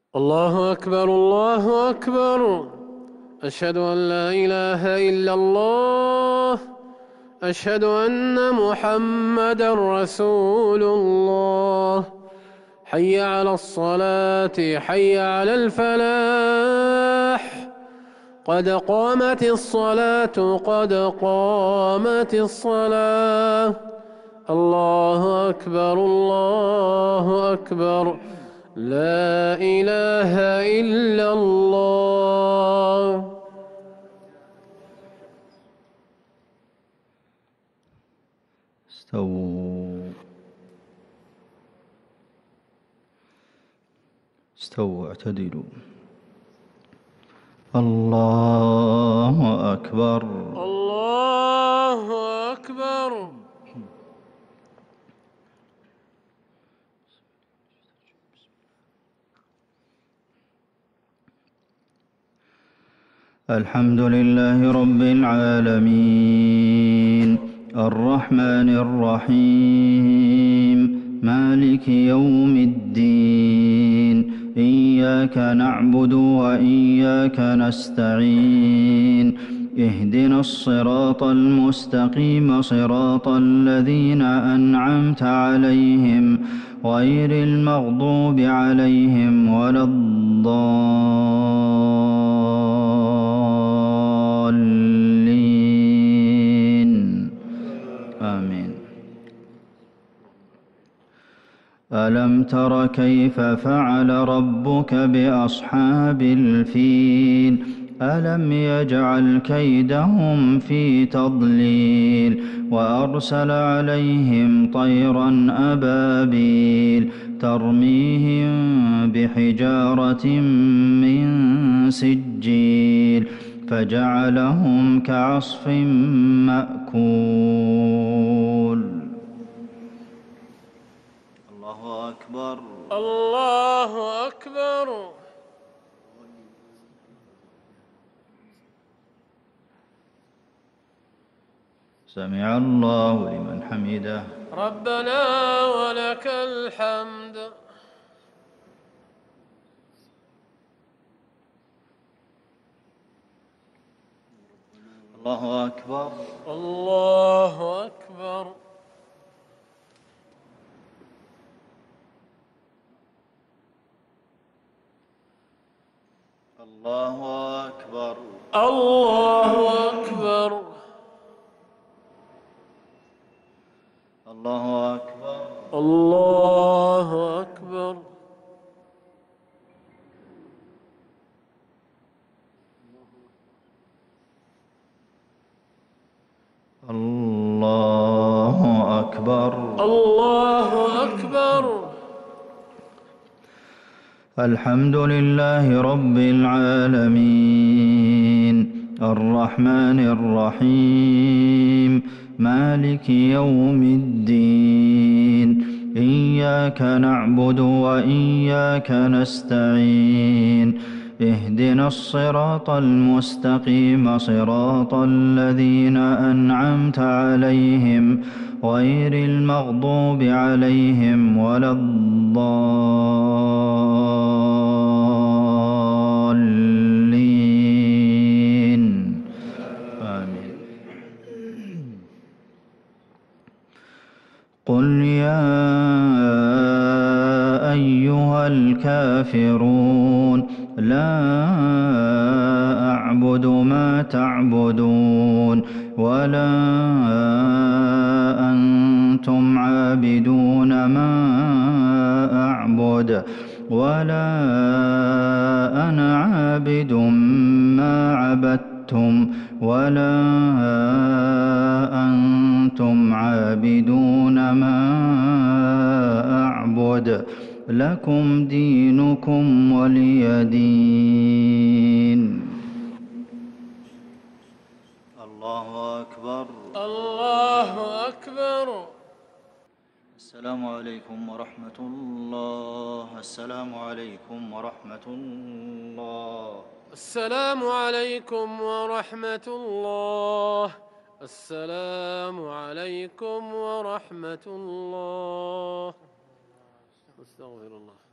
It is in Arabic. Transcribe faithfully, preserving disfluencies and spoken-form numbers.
الله أكبر الله أكبر. أشهد أن لا إله إلا الله. أشهد أن محمدا رسول الله. حي على الصلاة حي على الفلاح. قد قامت الصلاة قد قامت الصلاة. الله أكبر الله أكبر. لا إله إلا الله. استووا استووا اعتدلوا. الله أكبر الله أكبر. الحمد لله رب العالمين الرحمن الرحيم مالك يوم الدين إياك نعبد وإياك نستعين اهدنا الصراط المستقيم صراط الذين أنعمت عليهم غير المغضوب عليهم ولا الضالين آمين. ألم تر كيف فعل ربك بأصحاب الفيل ألم يجعل كيدهم في تضليل وأرسل عليهم طيرا أبابيل ترميهم بحجارة من سجيل فجعلهم كعصف مأكول. الله أكبر الله أكبر. سمع الله لمن حمده. ربنا ولك الحمد. الله أكبر الله أكبر. الله أكبر الله أكبر. الله أكبر الله أكبر. الله أكبر الله أكبر. الحمد لله رب العالمين الرحمن الرحيم مالك يوم الدين إياك نعبد وإياك نستعين اهدنا الصراط المستقيم صراط الذين أنعمت عليهم غير المغضوب عليهم ولا الضالين آمين. قل يا أيها الكافرون لا أعبد ما تعبدون ولا أنتم عابدون ما أعبد ولا أنا عابد ما عبدتم ولا أنتم عابدون ما أعبد لكم دينكم ولي دين. الله أكبر الله أكبر. السلام عليكم ورحمة الله. السلام عليكم ورحمة الله. السلام عليكم ورحمة الله. السلام عليكم ورحمة الله. استغفر الله.